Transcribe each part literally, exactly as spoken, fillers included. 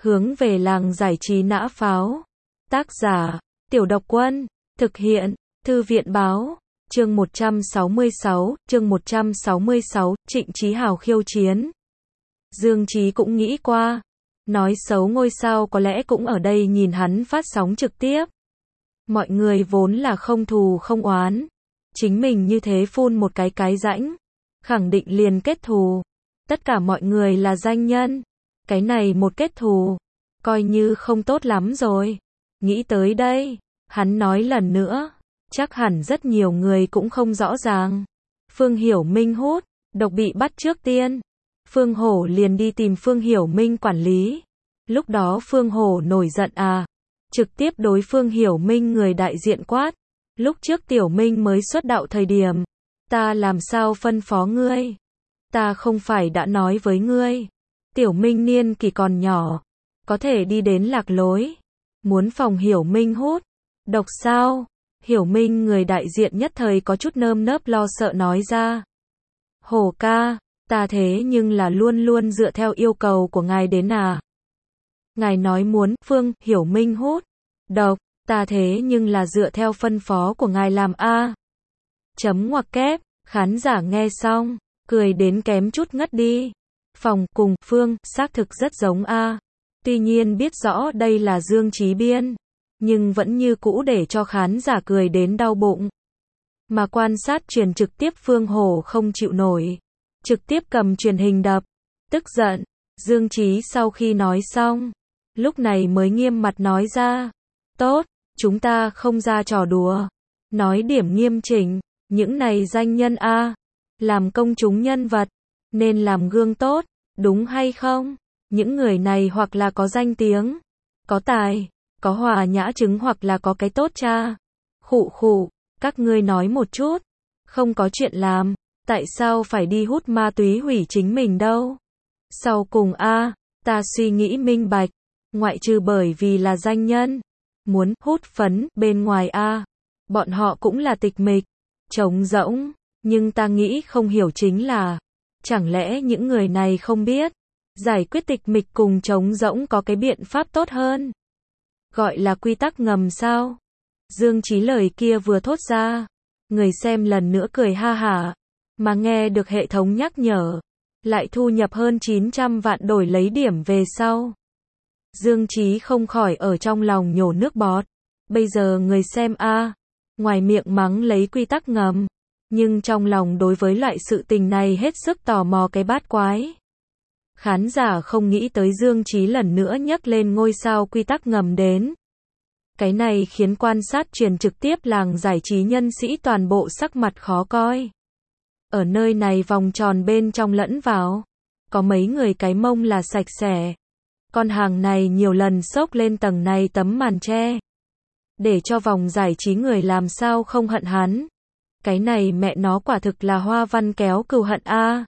Hướng về làng giải trí nã pháo. Tác giả, Tiểu Độc Quân. Thực hiện, Thư viện Báo. Chương một trăm sáu mươi sáu, chương một trăm sáu mươi sáu, Trịnh Chí Hào khiêu chiến. Dương Chí cũng nghĩ qua. Nói xấu ngôi sao có lẽ cũng ở đây nhìn hắn phát sóng trực tiếp. Mọi người vốn là không thù không oán. Chính mình như thế phun một cái cái rãnh. Khẳng định liền kết thù. Tất cả mọi người là danh nhân. Cái này một kết thù. Coi như không tốt lắm rồi. Nghĩ tới đây. Hắn nói lần nữa. Chắc hẳn rất nhiều người cũng không rõ ràng. Phương Hiểu Minh hút độc bị bắt trước tiên. Phương Hổ liền đi tìm Phương Hiểu Minh quản lý. Lúc đó Phương Hổ nổi giận à. Trực tiếp đối Phương Hiểu Minh người đại diện quát. Lúc trước Tiểu Minh mới xuất đạo thời điểm. Ta làm sao phân phó ngươi? Ta không phải đã nói với ngươi. Tiểu Minh niên kỳ còn nhỏ. Có thể đi đến lạc lối. Muốn phòng Hiểu Minh hút độc sao? Hiểu Minh người đại diện nhất thời có chút nơm nớp lo sợ nói ra. Hổ ca, ta thế nhưng là luôn luôn dựa theo yêu cầu của ngài đến à. Ngài nói muốn Phương Hiểu Minh hút độc, ta thế nhưng là dựa theo phân phó của ngài làm a. Chấm ngoặc kép, khán giả nghe xong, cười đến kém chút ngất đi. Phòng cùng Phương xác thực rất giống a. Tuy nhiên biết rõ đây là Dương Chí biên, nhưng vẫn như cũ để cho khán giả cười đến đau bụng. Mà quan sát truyền trực tiếp Phương Hổ không chịu nổi, trực tiếp cầm truyền hình đập, tức giận. Dương Chí sau khi nói xong, lúc này mới nghiêm mặt nói ra, tốt, chúng ta không ra trò đùa, nói điểm nghiêm chỉnh, những này danh nhân a, làm công chúng nhân vật, nên làm gương tốt, đúng hay không? Những người này hoặc là có danh tiếng, có tài, có hòa nhã chứng hoặc là có cái tốt cha. Khụ khụ, các ngươi nói một chút, không có chuyện làm, tại sao phải đi hút ma túy hủy chính mình đâu? Sau cùng a, ta suy nghĩ minh bạch, ngoại trừ bởi vì là danh nhân, muốn hút phấn bên ngoài a, bọn họ cũng là tịch mịch, trống rỗng, nhưng ta nghĩ không hiểu chính là, chẳng lẽ những người này không biết, giải quyết tịch mịch cùng trống rỗng có cái biện pháp tốt hơn? Gọi là quy tắc ngầm sao? Dương Chí lời kia vừa thốt ra, người xem lần nữa cười ha hả, mà nghe được hệ thống nhắc nhở, lại thu nhập hơn chín trăm vạn đổi lấy điểm về sau. Dương Chí không khỏi ở trong lòng nhổ nước bọt. Bây giờ người xem a, ngoài miệng mắng lấy quy tắc ngầm, nhưng trong lòng đối với loại sự tình này hết sức tò mò cái bát quái. Khán giả không nghĩ tới Dương Chí lần nữa nhắc lên ngôi sao quy tắc ngầm đến. Cái này khiến quan sát truyền trực tiếp làng giải trí nhân sĩ toàn bộ sắc mặt khó coi. Ở nơi này vòng tròn bên trong lẫn vào, có mấy người cái mông là sạch sẽ. Con hàng này nhiều lần xốc lên tầng này tấm màn che. Để cho vòng giải trí người làm sao không hận hắn. Cái này mẹ nó quả thực là hoa văn kéo cừu hận a.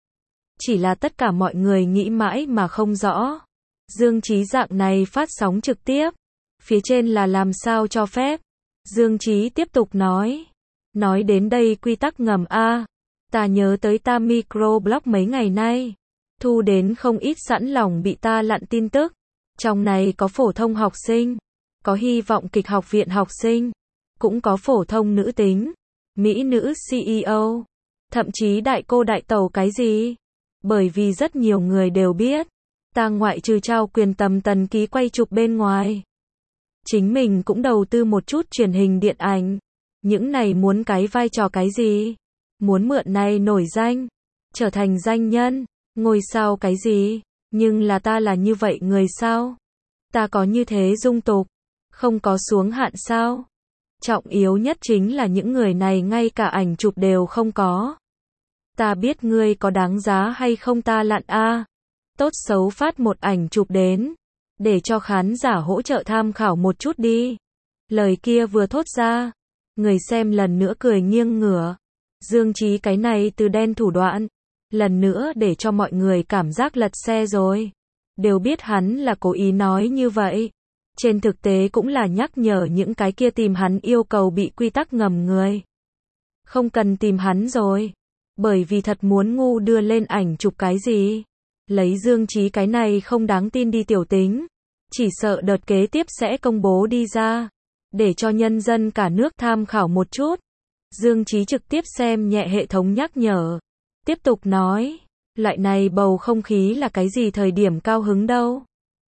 Chỉ là tất cả mọi người nghĩ mãi mà không rõ. Dương Chí dạng này phát sóng trực tiếp. Phía trên là làm sao cho phép. Dương Chí tiếp tục nói. Nói đến đây quy tắc ngầm a. Ta nhớ tới ta microblog mấy ngày nay. Thu đến không ít sẵn lòng bị ta lặn tin tức. Trong này có phổ thông học sinh. Có hy vọng kịch học viện học sinh. Cũng có phổ thông nữ tính. Mỹ nữ xê e ô. Thậm chí đại cô đại tẩu cái gì. Bởi vì rất nhiều người đều biết. Ta ngoại trừ trao quyền tầm tần ký quay chụp bên ngoài. Chính mình cũng đầu tư một chút truyền hình điện ảnh. Những này muốn cái vai trò cái gì? Muốn mượn này nổi danh. Trở thành danh nhân. Ngôi sao cái gì? Nhưng là ta là như vậy người sao? Ta có như thế dung tục. Không có xuống hạn sao? Trọng yếu nhất chính là những người này ngay cả ảnh chụp đều không có. Ta biết ngươi có đáng giá hay không ta lặn a. Tốt xấu phát một ảnh chụp đến. Để cho khán giả hỗ trợ tham khảo một chút đi. Lời kia vừa thốt ra. Người xem lần nữa cười nghiêng ngửa. Dương Chí cái này từ đen thủ đoạn. Lần nữa để cho mọi người cảm giác lật xe rồi. Đều biết hắn là cố ý nói như vậy. Trên thực tế cũng là nhắc nhở những cái kia tìm hắn yêu cầu bị quy tắc ngầm người. Không cần tìm hắn rồi. Bởi vì thật muốn ngu đưa lên ảnh chụp cái gì. Lấy Dương Chí cái này không đáng tin đi tiểu tính, chỉ sợ đợt kế tiếp sẽ công bố đi ra, để cho nhân dân cả nước tham khảo một chút. Dương Chí trực tiếp xem nhẹ hệ thống nhắc nhở, tiếp tục nói, loại này bầu không khí là cái gì thời điểm cao hứng đâu.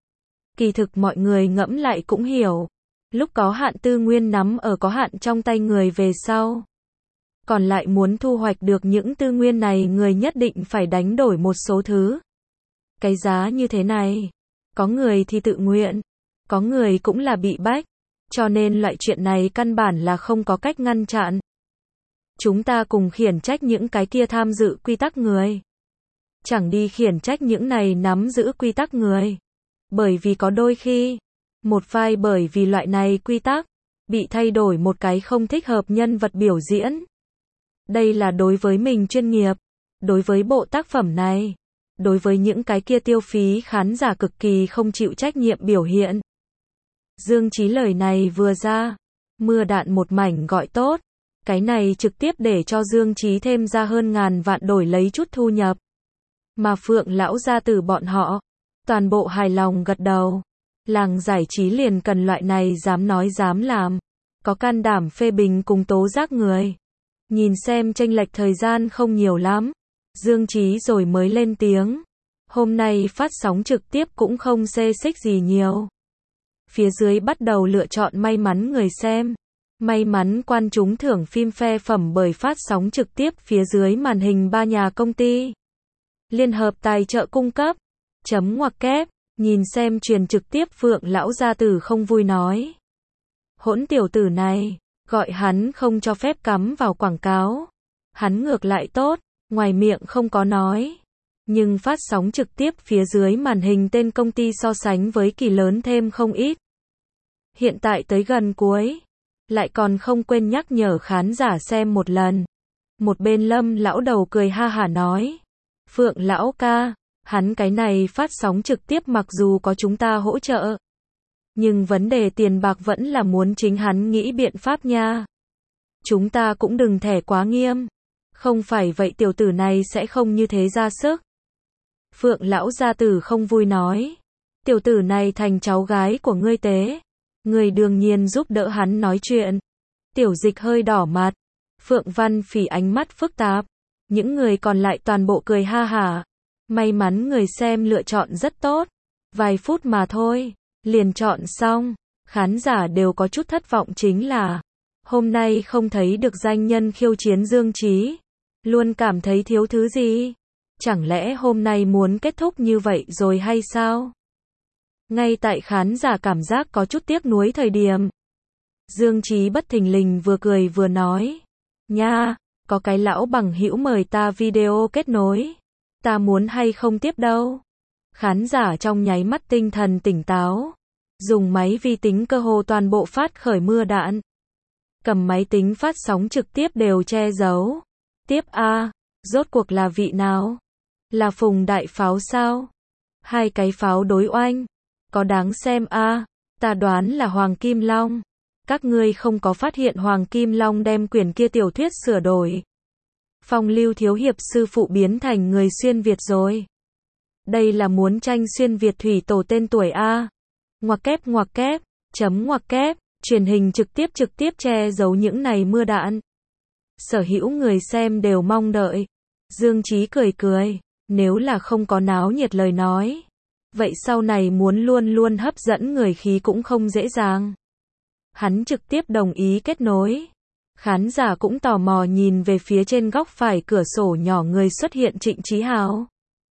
Kỳ thực mọi người ngẫm lại cũng hiểu, lúc có hạn tư nguyên nắm ở có hạn trong tay người về sau, còn lại muốn thu hoạch được những tư nguyên này người nhất định phải đánh đổi một số thứ. Cái giá như thế này, có người thì tự nguyện, có người cũng là bị bách, cho nên loại chuyện này căn bản là không có cách ngăn chặn. Chúng ta cùng khiển trách những cái kia tham dự quy tắc người. Chẳng đi khiển trách những này nắm giữ quy tắc người. Bởi vì có đôi khi, một vai bởi vì loại này quy tắc, bị thay đổi một cái không thích hợp nhân vật biểu diễn. Đây là đối với mình chuyên nghiệp, đối với bộ tác phẩm này, đối với những cái kia tiêu phí khán giả cực kỳ không chịu trách nhiệm biểu hiện. Dương Chí lời này vừa ra, mưa đạn một mảnh gọi tốt, cái này trực tiếp để cho Dương Chí thêm ra hơn ngàn vạn đổi lấy chút thu nhập. Mà Phượng lão gia tử bọn họ, toàn bộ hài lòng gật đầu. Làng giải trí liền cần loại này dám nói dám làm, có can đảm phê bình cùng tố giác người. Nhìn xem chênh lệch thời gian không nhiều lắm, Dương Chí rồi mới lên tiếng. Hôm nay phát sóng trực tiếp cũng không xê xích gì nhiều. Phía dưới bắt đầu lựa chọn may mắn người xem. May mắn quan chúng thưởng phim phe phẩm bởi phát sóng trực tiếp phía dưới màn hình ba nhà công ty liên hợp tài trợ cung cấp. Chấm ngoặc kép, nhìn xem truyền trực tiếp Phượng lão gia tử không vui nói. Hỗn tiểu tử này, gọi hắn không cho phép cắm vào quảng cáo. Hắn ngược lại tốt, ngoài miệng không có nói. Nhưng phát sóng trực tiếp phía dưới màn hình tên công ty so sánh với kỳ lớn thêm không ít. Hiện tại tới gần cuối, lại còn không quên nhắc nhở khán giả xem một lần. Một bên Lâm lão đầu cười ha hả nói. Phượng lão ca, hắn cái này phát sóng trực tiếp mặc dù có chúng ta hỗ trợ, nhưng vấn đề tiền bạc vẫn là muốn chính hắn nghĩ biện pháp nha. Chúng ta cũng đừng thẻ quá nghiêm. Không phải vậy tiểu tử này sẽ không như thế ra sức. Phượng lão gia tử không vui nói. Tiểu tử này thành cháu gái của ngươi tế. Ngươi đương nhiên giúp đỡ hắn nói chuyện. Tiểu Dịch hơi đỏ mặt. Phượng Văn Phỉ ánh mắt phức tạp. Những người còn lại toàn bộ cười ha hả. May mắn người xem lựa chọn rất tốt. Vài phút mà thôi, liền chọn xong. Khán giả đều có chút thất vọng chính là hôm nay không thấy được danh nhân khiêu chiến Dương Chí. Luôn cảm thấy thiếu thứ gì. Chẳng lẽ hôm nay muốn kết thúc như vậy rồi hay sao? Ngay tại khán giả cảm giác có chút tiếc nuối thời điểm, Dương Chí bất thình lình vừa cười vừa nói. Nha, có cái lão bằng hữu mời ta video kết nối. Ta muốn hay không tiếp đâu. Khán giả trong nháy mắt tinh thần tỉnh táo. Dùng máy vi tính cơ hồ toàn bộ phát khởi mưa đạn. Cầm máy tính phát sóng trực tiếp đều che giấu. Tiếp a, rốt cuộc là vị nào? Là Phùng Đại Pháo sao? Hai cái pháo đối oanh. Có đáng xem a, ta đoán là Hoàng Kim Long. Các ngươi không có phát hiện Hoàng Kim Long đem quyển kia tiểu thuyết sửa đổi. Phong Lưu thiếu hiệp sư phụ biến thành người xuyên Việt rồi. Đây là muốn tranh xuyên Việt thủy tổ tên tuổi a. Ngoặc kép ngoặc kép, chấm ngoặc kép, truyền hình trực tiếp trực tiếp che giấu những này mưa đạn. Sở hữu người xem đều mong đợi. Dương Chí cười cười, nếu là không có náo nhiệt lời nói, vậy sau này muốn luôn luôn hấp dẫn người khí cũng không dễ dàng. Hắn trực tiếp đồng ý kết nối. Khán giả cũng tò mò nhìn về phía trên góc phải cửa sổ nhỏ người xuất hiện Trịnh Chí Hào.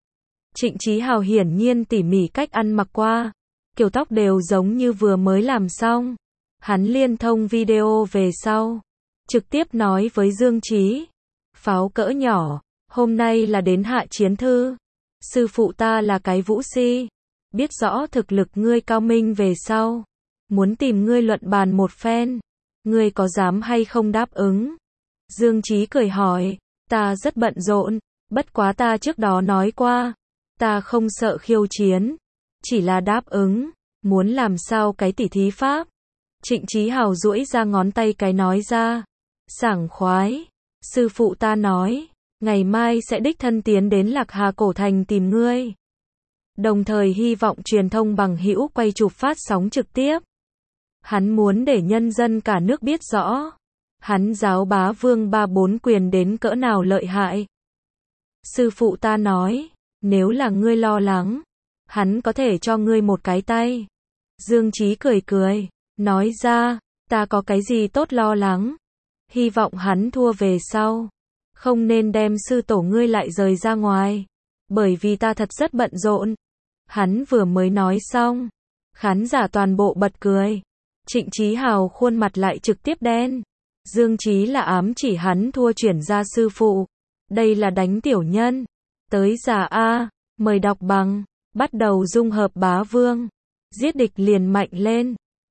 Trịnh Chí Hào hiển nhiên tỉ mỉ cách ăn mặc qua, kiểu tóc đều giống như vừa mới làm xong. Hắn liên thông video về sau, trực tiếp nói với Dương Chí. Pháo cỡ nhỏ, hôm nay là đến hạ chiến thư. Sư phụ ta là cái vũ si. Biết rõ thực lực ngươi cao minh về sau. Muốn tìm ngươi luận bàn một phen. Ngươi có dám hay không đáp ứng? Dương Chí cười hỏi. Ta rất bận rộn. Bất quá ta trước đó nói qua. Ta không sợ khiêu chiến. Chỉ là đáp ứng. Muốn làm sao cái tỉ thí pháp? Trịnh Chí Hào duỗi ra ngón tay cái nói ra. Sảng khoái. Sư phụ ta nói. Ngày mai sẽ đích thân tiến đến Lạc Hà Cổ Thành tìm ngươi. đồng thời hy vọng truyền thông bằng hữu quay chụp phát sóng trực tiếp. Hắn muốn để nhân dân cả nước biết rõ, hắn giáo bá vương ba bốn quyền đến cỡ nào lợi hại. Sư phụ ta nói, nếu là ngươi lo lắng, hắn có thể cho ngươi một cái tay. Dương Chí cười cười, nói ra, ta có cái gì tốt lo lắng. Hy vọng hắn thua về sau, không nên đem sư tổ ngươi lại rời ra ngoài, bởi vì ta thật rất bận rộn. Hắn vừa mới nói xong, khán giả toàn bộ bật cười. Trịnh Chí Hào khuôn mặt lại trực tiếp đen. Dương Chí là ám chỉ hắn thua chuyển ra sư phụ. Đây là đánh tiểu nhân. Tới già A, mời đọc bằng, bắt đầu dung hợp bá vương. Giết địch liền mạnh lên.